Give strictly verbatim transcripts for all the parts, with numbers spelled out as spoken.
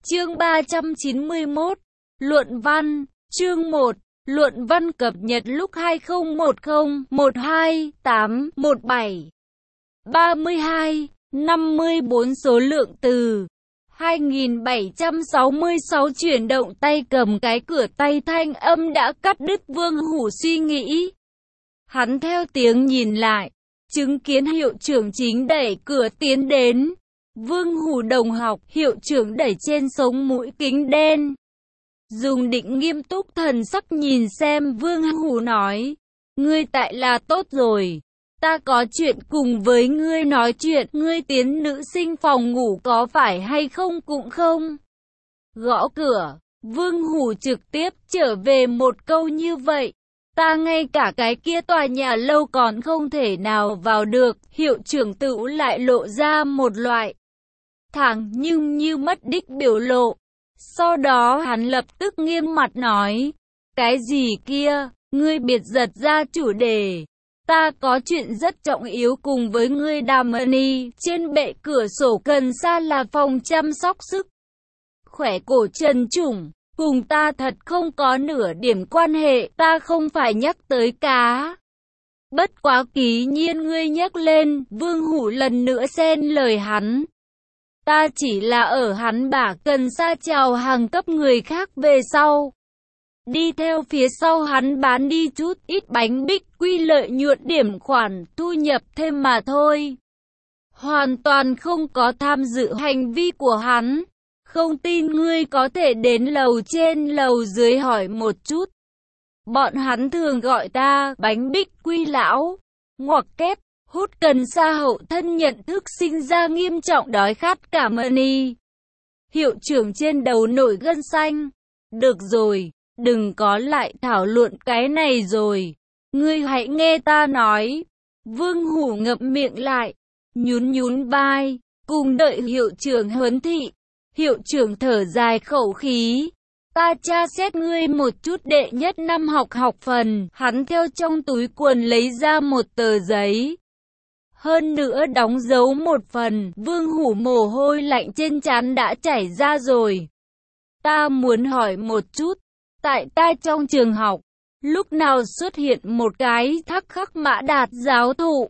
Chương ba trăm chín mươi mốt. Luận văn. Chương một. Luận văn cập nhật lúc hai không một không một hai tám một bảy. ba mươi hai, năm mươi bốn số lượng từ. hai nghìn bảy trăm sáu mươi sáu chuyển động tay cầm cái cửa tay thanh âm đã cắt đứt Vương Hủ suy nghĩ. Hắn theo tiếng nhìn lại, chứng kiến hiệu trưởng chính đẩy cửa tiến đến. Vương Hủ đồng học, hiệu trưởng đẩy trên sống mũi kính đen. Dùng định nghiêm túc thần sắc nhìn xem Vương Hủ nói. Ngươi tại là tốt rồi. Ta có chuyện cùng với ngươi nói chuyện. Ngươi tiến nữ sinh phòng ngủ có phải hay không cũng không. Gõ cửa. Vương Hủ trực tiếp trở về một câu như vậy. Ta ngay cả cái kia tòa nhà lâu còn không thể nào vào được. Hiệu trưởng tự lại lộ ra một loại thẳng nhưng như mất đích biểu lộ. Sau đó hắn lập tức nghiêm mặt nói. Cái gì kia, ngươi biệt giật ra chủ đề. Ta có chuyện rất trọng yếu cùng với ngươi đàm ân. Trên bệ cửa sổ cần xa là phòng chăm sóc sức khỏe cổ Trần Chủng. Cùng ta thật không có nửa điểm quan hệ. Ta không phải nhắc tới cá. Bất quá ký nhiên ngươi nhắc lên. Vương Hủ lần nữa xen lời hắn. Ta chỉ là ở hắn bả cần sa chào hàng cấp người khác về sau. Đi theo phía sau hắn bán đi chút ít bánh bích quy lợi nhuận điểm khoản thu nhập thêm mà thôi. Hoàn toàn không có tham dự hành vi của hắn. Không tin ngươi có thể đến lầu trên lầu dưới hỏi một chút. Bọn hắn thường gọi ta bánh bích quy lão. Ngoặc kép. Hút cần sa hậu thân nhận thức sinh ra nghiêm trọng đói khát cảm ơn y. Hiệu trưởng trên đầu nổi gân xanh. Được rồi, đừng có lại thảo luận cái này rồi. Ngươi hãy nghe ta nói. Vương Hủ ngậm miệng lại, nhún nhún vai, cùng đợi hiệu trưởng huấn thị. Hiệu trưởng thở dài khẩu khí. Ta tra xét ngươi một chút đệ nhất năm học học phần. Hắn theo trong túi quần lấy ra một tờ giấy. Hơn nữa đóng dấu một phần. Vương Hủ mồ hôi lạnh trên trán đã chảy ra rồi. Ta muốn hỏi một chút. Tại ta trong trường học, lúc nào xuất hiện một cái Thắc Khắc Mã Đạt giáo thụ?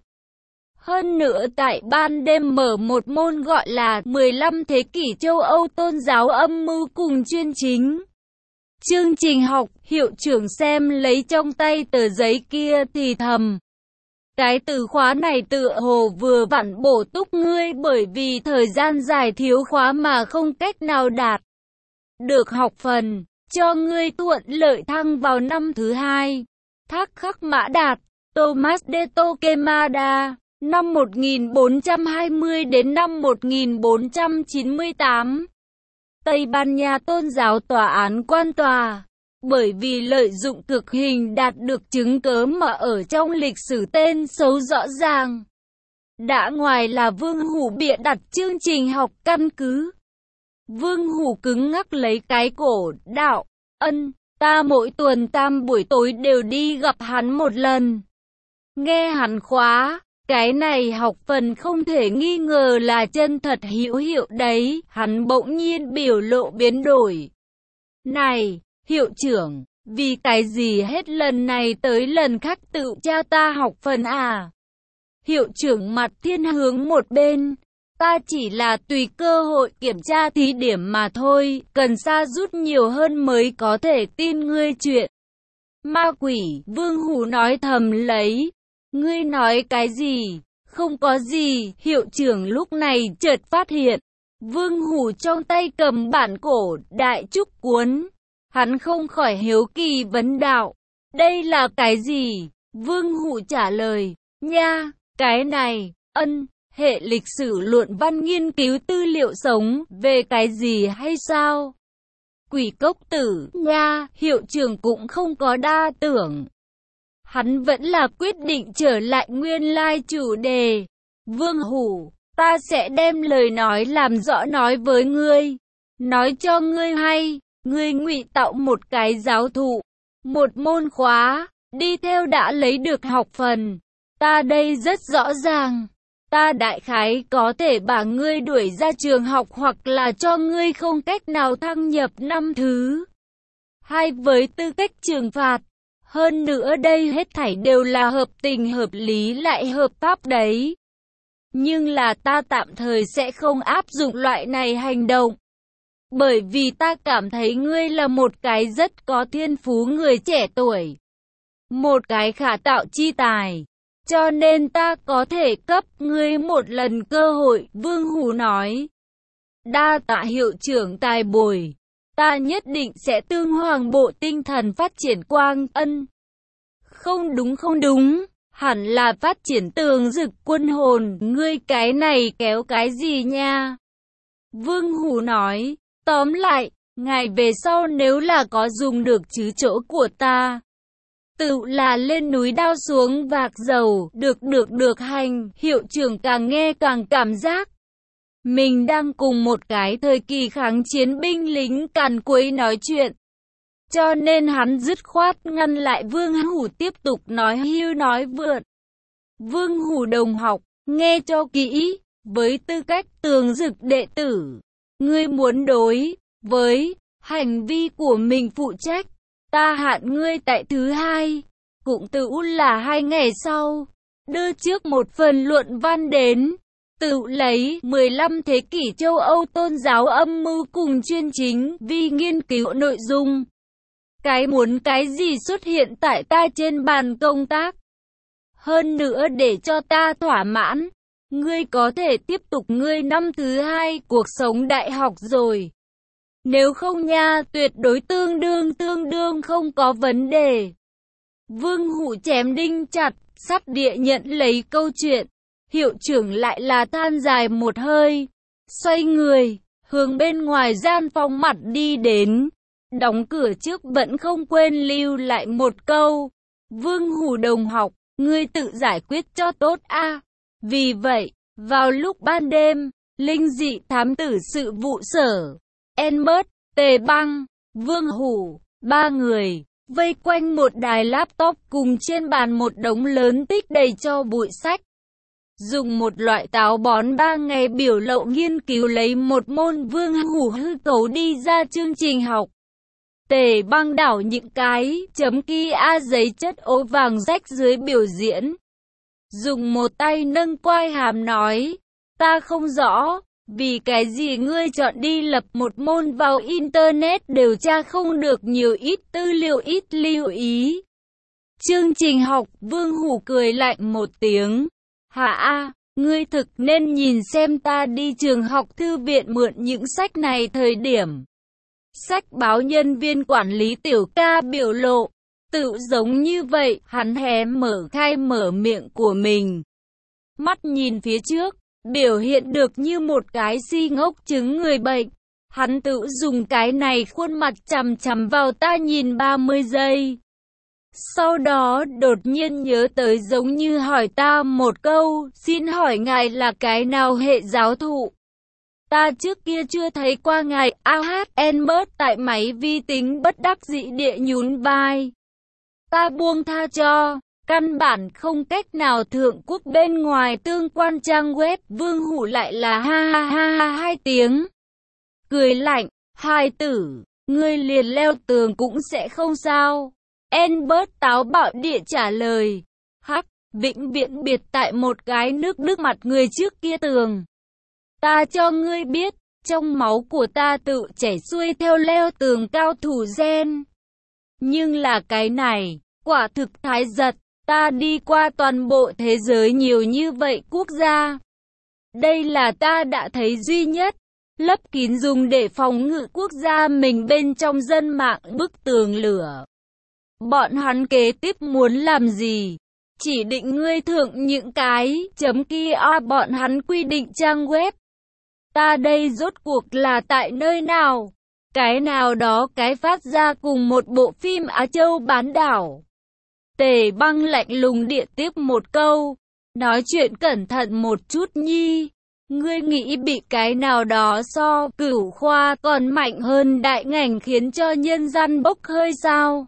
Hơn nữa tại ban đêm mở một môn gọi là mười lăm thế kỷ châu Âu tôn giáo âm mưu cùng chuyên chính. Chương trình học, hiệu trưởng xem lấy trong tay tờ giấy kia thì thầm. Cái từ khóa này tựa hồ vừa vặn bổ túc ngươi bởi vì thời gian dài thiếu khóa mà không cách nào đạt được học phần, cho ngươi thuận lợi thăng vào năm thứ hai. Thắc Khắc Mã Đạt, Thomas de Torquemada, năm một nghìn bốn trăm hai mươi đến năm một nghìn bốn trăm chín mươi tám. Tây Ban Nha tôn giáo tòa án quan tòa. Bởi vì lợi dụng cực hình đạt được chứng cớ mà ở trong lịch sử tên xấu rõ ràng. Đã ngoài là Vương Hủ bịa đặt chương trình học căn cứ. Vương Hủ cứng ngắc lấy cái cổ, đạo, ân, ta mỗi tuần tam buổi tối đều đi gặp hắn một lần. Nghe hắn khóa, cái này học phần không thể nghi ngờ là chân thật hữu hiệu đấy. Hắn bỗng nhiên biểu lộ biến đổi. Này! Hiệu trưởng, vì cái gì hết lần này tới lần khác tự tra ta học phần à? Hiệu trưởng mặt thiên hướng một bên. Ta chỉ là tùy cơ hội kiểm tra thí điểm mà thôi. Cần sa rút nhiều hơn mới có thể tin ngươi chuyện. Ma quỷ, Vương Hủ nói thầm lấy. Ngươi nói cái gì? Không có gì. Hiệu trưởng lúc này chợt phát hiện. Vương Hủ trong tay cầm bản cổ Đại Trúc cuốn. Hắn không khỏi hiếu kỳ vấn đạo. Đây là cái gì? Vương Hủ trả lời. Nha, cái này, ân, hệ lịch sử luận văn nghiên cứu tư liệu sống, về cái gì hay sao? Quỷ cốc tử, nha, hiệu trưởng cũng không có đa tưởng. Hắn vẫn là quyết định trở lại nguyên lai chủ đề. Vương Hủ, ta sẽ đem lời nói làm rõ nói với ngươi. Nói cho ngươi hay. Ngươi ngụy tạo một cái giáo thụ, một môn khóa, đi theo đã lấy được học phần. Ta đây rất rõ ràng. Ta ta đại khái có thể把ngươi đuổi ra trường học hoặc là cho ngươi không cách nào thăng nhập năm thứ hai với tư cách trừng phạt. Hơn nữa đây hết thảy đều là hợp tình hợp lý lại hợp pháp đấy. Nhưng là ta tạm thời sẽ không áp dụng loại này hành động. Bởi vì ta cảm thấy ngươi là một cái rất có thiên phú người trẻ tuổi. Một cái khả tạo chi tài. Cho nên ta có thể cấp ngươi một lần cơ hội, Vương Hủ nói. Đa tạ hiệu trưởng tài bồi. Ta nhất định sẽ tương hoàng bộ tinh thần phát triển quang ân. Không đúng không đúng, hẳn là phát triển tường dực quân hồn, ngươi cái này kéo cái gì nha? Vương Hủ nói, tóm lại, ngày về sau nếu là có dùng được chứ chỗ của ta. Tự là lên núi đao xuống vạc dầu, được được được hành, hiệu trưởng càng nghe càng cảm giác. Mình đang cùng một cái thời kỳ kháng chiến binh lính càn quấy nói chuyện. Cho nên hắn dứt khoát ngăn lại Vương Hủ tiếp tục nói hưu nói vượn. Vương Hủ đồng học, nghe cho kỹ, với tư cách tường dực đệ tử, ngươi muốn đối với hành vi của mình phụ trách, ta hạn ngươi tại thứ hai, cũng tự là hai ngày sau, đưa trước một phần luận văn đến. Tự lấy mười lăm thế kỷ châu Âu tôn giáo âm mưu cùng chuyên chính vì nghiên cứu nội dung. Cái muốn cái gì xuất hiện tại ta trên bàn công tác. Hơn nữa để cho ta thỏa mãn, ngươi có thể tiếp tục ngươi năm thứ hai cuộc sống đại học rồi. Nếu không nha, tuyệt đối tương đương tương đương không có vấn đề. Vương Hủ chém đinh chặt, sắt địa nhận lấy câu chuyện. Hiệu trưởng lại là than dài một hơi, xoay người, hướng bên ngoài gian phòng mặt đi đến. Đóng cửa trước vẫn không quên lưu lại một câu. Vương Hủ đồng học, ngươi tự giải quyết cho tốt a. Vì vậy, vào lúc ban đêm, linh dị thám tử sự vụ sở, Enbert, Tề Băng, Vương Hủ, ba người, vây quanh một đài laptop cùng trên bàn một đống lớn tích đầy cho bụi sách. Dùng một loại táo bón ba ngày biểu lậu nghiên cứu lấy một môn Vương Hủ hư cấu đi ra chương trình học. Tề Băng đảo những cái chấm kia a giấy chất ố vàng rách dưới biểu diễn. Dùng một tay nâng quai hàm nói, ta không rõ, vì cái gì ngươi chọn đi lập một môn vào Internet đều tra không được nhiều ít tư liệu ít lưu ý. Chương trình học, Vương Hủ cười lạnh một tiếng. Hả a, ngươi thực nên nhìn xem ta đi trường học thư viện mượn những sách này thời điểm. Sách báo nhân viên quản lý Tiểu Ca biểu lộ, tự giống như vậy, hắn hé mở khai mở miệng của mình. Mắt nhìn phía trước, biểu hiện được như một cái si ngốc chứng người bệnh. Hắn tự dùng cái này khuôn mặt chằm chằm vào ta nhìn ba mươi giây. Sau đó đột nhiên nhớ tới giống như hỏi ta một câu, xin hỏi ngài là cái nào hệ giáo thụ? Ta trước kia chưa thấy qua ngài. A hát Enbert tại máy vi tính bất đắc dĩ địa nhún vai. Ta buông tha cho, căn bản không cách nào thượng quốc bên ngoài tương quan trang web. Vương Hủ lại là ha ha ha ha hai tiếng. Cười lạnh, hai tử, ngươi liền leo tường cũng sẽ không sao. Enbert táo bạo địa trả lời. Hắc, vĩnh viễn biệt tại một cái nước Đức mặt người trước kia tường. Ta cho ngươi biết, trong máu của ta tự chảy xuôi theo leo tường cao thủ gen. Nhưng là cái này, quả thực thái giật, ta đi qua toàn bộ thế giới nhiều như vậy quốc gia. Đây là ta đã thấy duy nhất, lấp kín dùng để phòng ngự quốc gia mình bên trong dân mạng bức tường lửa. Bọn hắn kế tiếp muốn làm gì? Chỉ định ngươi thượng những cái chấm kia a bọn hắn quy định trang web. Ta đây rốt cuộc là tại nơi nào? Cái nào đó cái phát ra cùng một bộ phim Á Châu bán đảo. Tề Băng lạnh lùng địa tiếp một câu. Nói chuyện cẩn thận một chút nhi. Ngươi nghĩ bị cái nào đó so cửu khoa còn mạnh hơn đại ngành khiến cho nhân dân bốc hơi sao?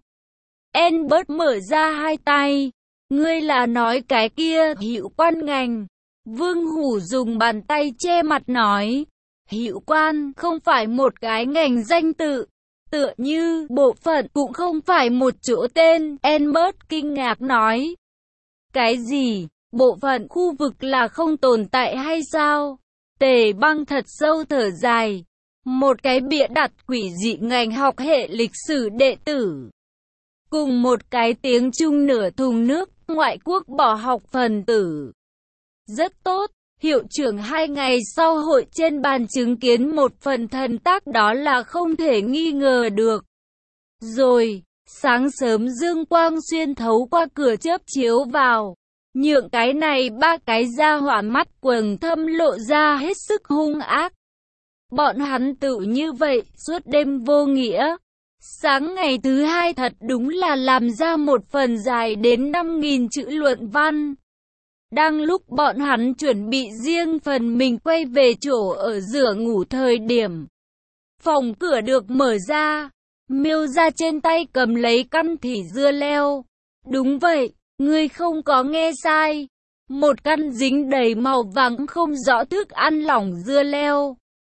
Enbert mở ra hai tay. Ngươi là nói cái kia hiệu quan ngành. Vương Hủ dùng bàn tay che mặt nói, Hữu quan không phải một cái ngành danh tự, tựa như bộ phận cũng không phải một chỗ tên. Albert kinh ngạc nói, cái gì, bộ phận khu vực là không tồn tại hay sao? Tề Băng thật sâu thở dài, một cái bịa đặt quỷ dị ngành học hệ lịch sử đệ tử. Cùng một cái tiếng Trung nửa thùng nước, ngoại quốc bỏ học phần tử. Rất tốt, hiệu trưởng hai ngày sau hội trên bàn chứng kiến một phần thần tác đó là không thể nghi ngờ được. Rồi, sáng sớm dương quang xuyên thấu qua cửa chớp chiếu vào, nhượng cái này ba cái ra hỏa mắt quầng thâm lộ ra hết sức hung ác. Bọn hắn tự như vậy, suốt đêm vô nghĩa. Sáng ngày thứ hai thật đúng là làm ra một phần dài đến năm nghìn chữ luận văn. Đang lúc bọn hắn chuẩn bị riêng phần mình quay về chỗ ở rửa ngủ thời điểm, phòng cửa được mở ra, Miêu ra trên tay cầm lấy căn thỉ dưa leo. Đúng vậy, ngươi không có nghe sai, một căn dính đầy màu vàng không rõ thức ăn lỏng dưa leo.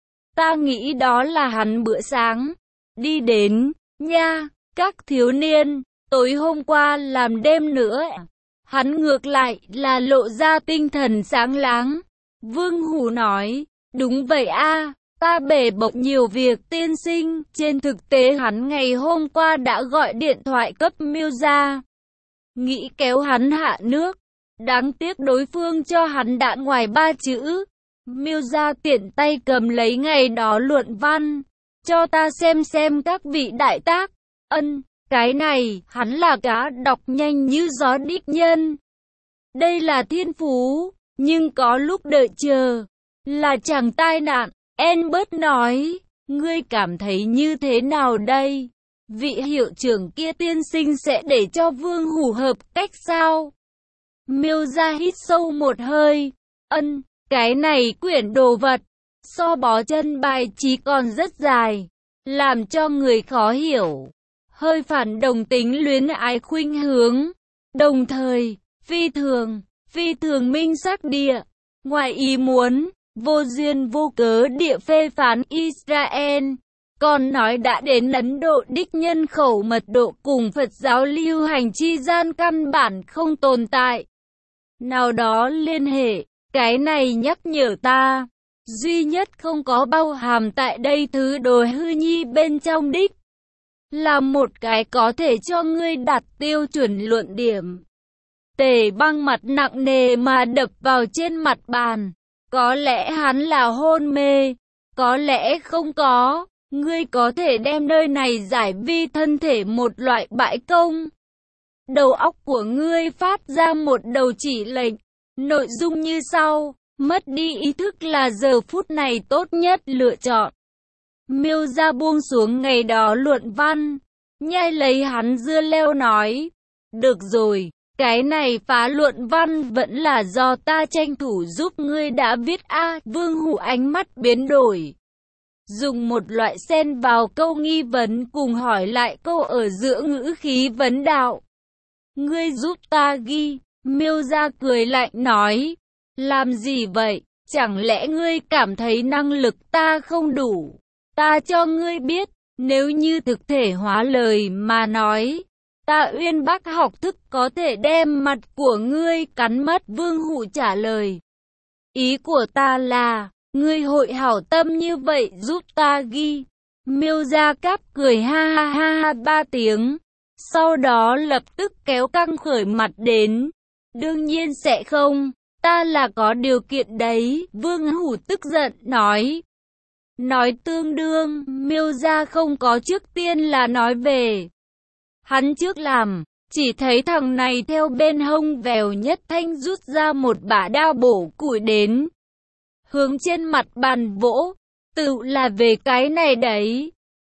Ta nghĩ đó là hắn bữa sáng. Đi đến, nha, các thiếu niên, tối hôm qua làm đêm nữa. Hắn ngược lại là lộ ra tinh thần sáng láng. Vương Hủ nói, đúng vậy a, ta bể bộn nhiều việc tiên sinh. Trên thực tế hắn ngày hôm qua đã gọi điện thoại cấp Miêu ra, nghĩ kéo hắn hạ nước. Đáng tiếc đối phương cho hắn đạn ngoài ba chữ. Miêu ra tiện tay cầm lấy ngày đó luận văn, cho ta xem xem các vị đại tác. Ân, cái này, hắn là cá đọc nhanh như gió đích nhân. Đây là thiên phú, nhưng có lúc đợi chờ, là chẳng tai nạn. Albert nói, ngươi cảm thấy như thế nào đây? Vị hiệu trưởng kia tiên sinh sẽ để cho Vương Hủ hợp cách sao? Miêu ra hít sâu một hơi. Ân, cái này quyển đồ vật, so bó chân bài chí còn rất dài, làm cho người khó hiểu. Hơi phản đồng tính luyến ái khuynh hướng, đồng thời, phi thường, phi thường minh sắc địa, ngoài ý muốn, vô duyên vô cớ địa phê phán Israel, còn nói đã đến Ấn Độ đích nhân khẩu mật độ cùng Phật giáo lưu hành chi gian căn bản không tồn tại. Nào đó liên hệ, cái này nhắc nhở ta, duy nhất không có bao hàm tại đây thứ đồ hư nhi bên trong đích, là một cái có thể cho ngươi đạt tiêu chuẩn luận điểm. Tề Băng mặt nặng nề mà đập vào trên mặt bàn. Có lẽ hắn là hôn mê, có lẽ không có. Ngươi có thể đem nơi này giải vi thân thể một loại bãi công. Đầu óc của ngươi phát ra một đầu chỉ lệnh, nội dung như sau, mất đi ý thức là giờ phút này tốt nhất lựa chọn. Miêu ra buông xuống ngày đó luận văn, nhai lấy hắn dưa leo nói, được rồi, cái này phá luận văn vẫn là do ta tranh thủ giúp ngươi đã viết a. À, Vương Hủ ánh mắt biến đổi, dùng một loại xen vào câu nghi vấn cùng hỏi lại câu ở giữa ngữ khí vấn đạo. Ngươi giúp ta ghi. Miêu ra cười lạnh nói, làm gì vậy, chẳng lẽ ngươi cảm thấy năng lực ta không đủ? Ta cho ngươi biết, nếu như thực thể hóa lời mà nói, ta uyên bác học thức có thể đem mặt của ngươi cắn mất. Vương Hủ trả lời, ý của ta là, ngươi hội hảo tâm như vậy giúp ta ghi. Miêu Gia Cáp cười ha ha ha ha ba tiếng, sau đó lập tức kéo căng khởi mặt đến. Đương nhiên sẽ không, ta là có điều kiện đấy. Vương Hủ tức giận nói. Nói tương đương, Miêu Gia không có trước tiên là nói về. Hắn trước làm, chỉ thấy thằng này theo bên hông vèo nhất thanh rút ra một bả đao bổ củi đến, hướng trên mặt bàn vỗ, tự là về cái này đấy.